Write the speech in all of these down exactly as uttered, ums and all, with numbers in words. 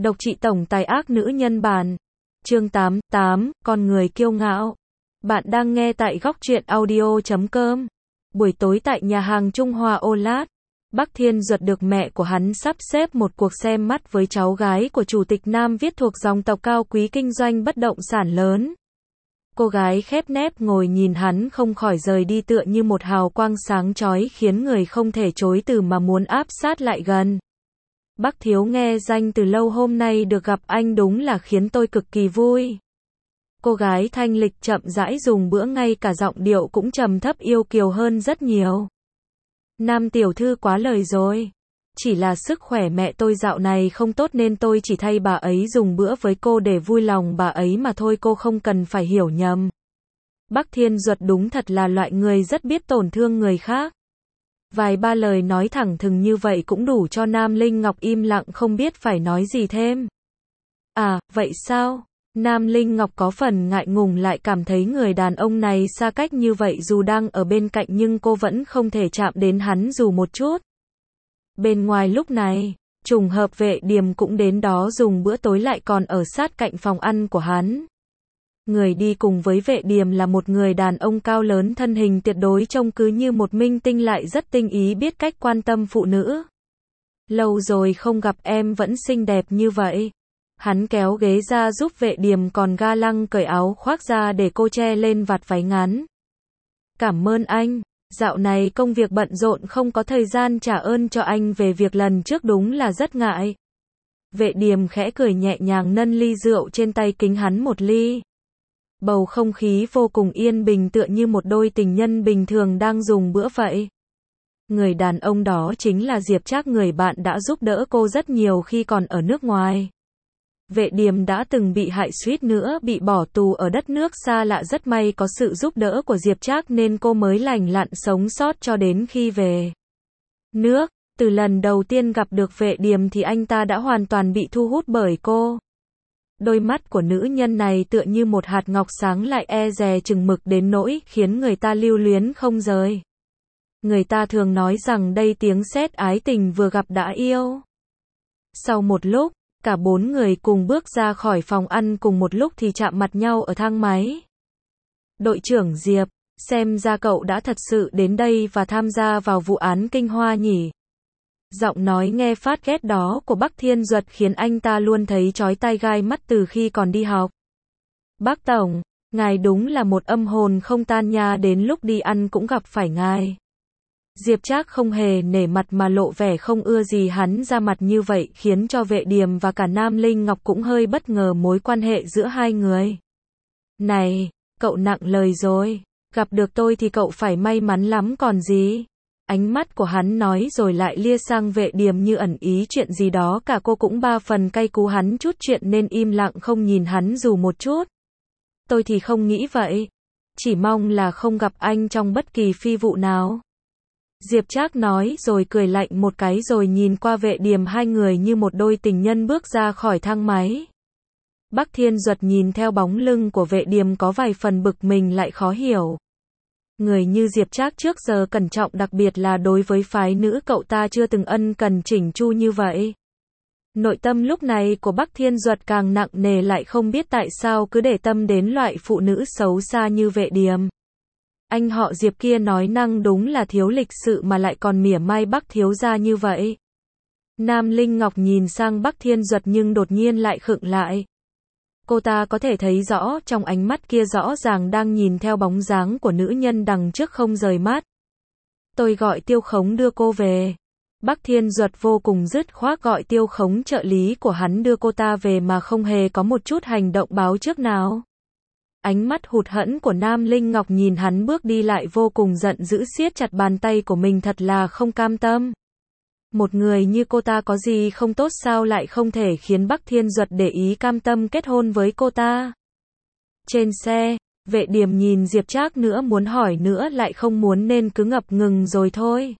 Độc trị tổng tài ác nữ nhân bản. Chương tám, tám, con người kiêu ngạo. Bạn đang nghe tại góc truyện audio chấm com. Buổi tối tại nhà hàng Trung Hoa Ô Lát, Bắc Thiên Duật được mẹ của hắn sắp xếp một cuộc xem mắt với cháu gái của chủ tịch Nam Viết thuộc dòng tộc cao quý kinh doanh bất động sản lớn. Cô gái khép nép ngồi nhìn hắn không khỏi rời đi tựa như một hào quang sáng chói khiến người không thể chối từ mà muốn áp sát lại gần. Bác thiếu nghe danh từ lâu, hôm nay được gặp anh đúng là khiến tôi cực kỳ vui. Cô gái thanh lịch chậm rãi dùng bữa, ngay cả giọng điệu cũng trầm thấp yêu kiều hơn rất nhiều. Nam tiểu thư quá lời rồi. Chỉ là sức khỏe mẹ tôi dạo này không tốt nên tôi chỉ thay bà ấy dùng bữa với cô để vui lòng bà ấy mà thôi, cô không cần phải hiểu nhầm. Bắc Thiên Duật đúng thật là loại người rất biết tổn thương người khác. Vài ba lời nói thẳng thừng như vậy cũng đủ cho Nam Linh Ngọc im lặng không biết phải nói gì thêm. À, vậy sao? Nam Linh Ngọc có phần ngại ngùng, lại cảm thấy người đàn ông này xa cách như vậy, dù đang ở bên cạnh nhưng cô vẫn không thể chạm đến hắn dù một chút. Bên ngoài lúc này, trùng hợp Vệ Điềm cũng đến đó dùng bữa tối, lại còn ở sát cạnh phòng ăn của hắn. Người đi cùng với Vệ Điềm là một người đàn ông cao lớn, thân hình tuyệt đối trông cứ như một minh tinh, lại rất tinh ý, biết cách quan tâm phụ nữ. Lâu rồi không gặp, em vẫn xinh đẹp như vậy. Hắn kéo ghế ra giúp Vệ Điềm, còn ga lăng cởi áo khoác ra để cô che lên vạt váy ngắn. Cảm ơn anh, dạo này công việc bận rộn không có thời gian trả ơn cho anh về việc lần trước, đúng là rất ngại. Vệ Điềm khẽ cười nhẹ nhàng nâng ly rượu trên tay kính hắn một ly. Bầu không khí vô cùng yên bình, tựa như một đôi tình nhân bình thường đang dùng bữa vậy. Người đàn ông đó chính là Diệp Trác, người bạn đã giúp đỡ cô rất nhiều khi còn ở nước ngoài. Vệ Điềm đã từng bị hại, suýt nữa bị bỏ tù ở đất nước xa lạ, rất may có sự giúp đỡ của Diệp Trác nên cô mới lành lặn sống sót cho đến khi về nước. Từ lần đầu tiên gặp được Vệ Điềm thì anh ta đã hoàn toàn bị thu hút bởi cô. Đôi mắt của nữ nhân này tựa như một hạt ngọc sáng, lại e dè chừng mực đến nỗi khiến người ta lưu luyến không rời. Người ta thường nói rằng đây tiếng sét ái tình, vừa gặp đã yêu. Sau một lúc, cả bốn người cùng bước ra khỏi phòng ăn cùng một lúc thì chạm mặt nhau ở thang máy. Đội trưởng Diệp, xem ra cậu đã thật sự đến đây và tham gia vào vụ án Kinh Hoa nhỉ? Giọng nói nghe phát ghét đó của Bắc Thiên Duật khiến anh ta luôn thấy chói tai gai mắt từ khi còn đi học. Bác Tổng, ngài đúng là một âm hồn không tan nha, đến lúc đi ăn cũng gặp phải ngài. Diệp Trác không hề nể mặt mà lộ vẻ không ưa gì hắn ra mặt như vậy, khiến cho Vệ Điềm và cả Nam Linh Ngọc cũng hơi bất ngờ mối quan hệ giữa hai người. Này, cậu nặng lời rồi, gặp được tôi thì cậu phải may mắn lắm còn gì. Ánh mắt của hắn nói rồi lại lia sang Vệ Điềm như ẩn ý chuyện gì đó, cả cô cũng ba phần cay cú hắn chút chuyện nên im lặng không nhìn hắn dù một chút. Tôi thì không nghĩ vậy, chỉ mong là không gặp anh trong bất kỳ phi vụ nào. Diệp Trác nói rồi cười lạnh một cái rồi nhìn qua Vệ Điềm, hai người như một đôi tình nhân bước ra khỏi thang máy. Bắc Thiên Duật nhìn theo bóng lưng của Vệ Điềm có vài phần bực mình lại khó hiểu. Người như Diệp Trác trước giờ cẩn trọng, đặc biệt là đối với phái nữ, cậu ta chưa từng ân cần chỉnh chu như vậy. Nội tâm lúc này của Bắc Thiên Duật càng nặng nề, lại không biết tại sao cứ để tâm đến loại phụ nữ xấu xa như Vệ Điềm. Anh họ Diệp kia nói năng đúng là thiếu lịch sự mà lại còn mỉa mai Bắc thiếu gia như vậy. Nam Linh Ngọc nhìn sang Bắc Thiên Duật nhưng đột nhiên lại khựng lại. Cô ta có thể thấy rõ trong ánh mắt kia rõ ràng đang nhìn theo bóng dáng của nữ nhân đằng trước không rời mắt. Tôi gọi Tiêu Khống đưa cô về. Bắc Thiên Duật vô cùng dứt khoát gọi Tiêu Khống, trợ lý của hắn, đưa cô ta về mà không hề có một chút hành động báo trước nào. Ánh mắt hụt hẫng của Nam Linh Ngọc nhìn hắn bước đi lại vô cùng giận dữ, siết chặt bàn tay của mình, thật là không cam tâm. Một người như cô ta có gì không tốt sao lại không thể khiến Bắc Thiên Duật để ý, cam tâm kết hôn với cô ta. Trên xe, Vệ Điềm nhìn Diệp Trác nữa muốn hỏi nữa lại không muốn nên cứ ngập ngừng rồi thôi.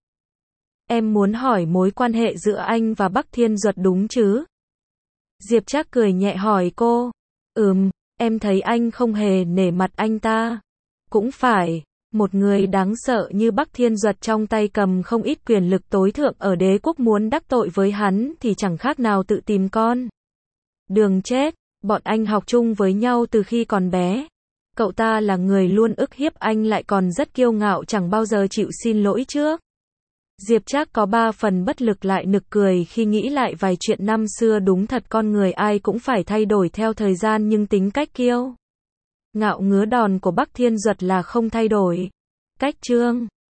Em muốn hỏi mối quan hệ giữa anh và Bắc Thiên Duật đúng chứ? Diệp Trác cười nhẹ hỏi cô. Ừm, em thấy anh không hề nể mặt anh ta. Cũng phải. Một người đáng sợ như Bắc Thiên Duật trong tay cầm không ít quyền lực tối thượng ở đế quốc, muốn đắc tội với hắn thì chẳng khác nào tự tìm con. Đường chết, bọn anh học chung với nhau từ khi còn bé. Cậu ta là người luôn ức hiếp anh lại còn rất kiêu ngạo chẳng bao giờ chịu xin lỗi trước. Diệp Trác có ba phần bất lực lại nực cười khi nghĩ lại vài chuyện năm xưa, đúng thật con người ai cũng phải thay đổi theo thời gian nhưng tính cách kiêu ngạo ngứa đòn của Bắc Thiên Duật là không thay đổi. Cách chương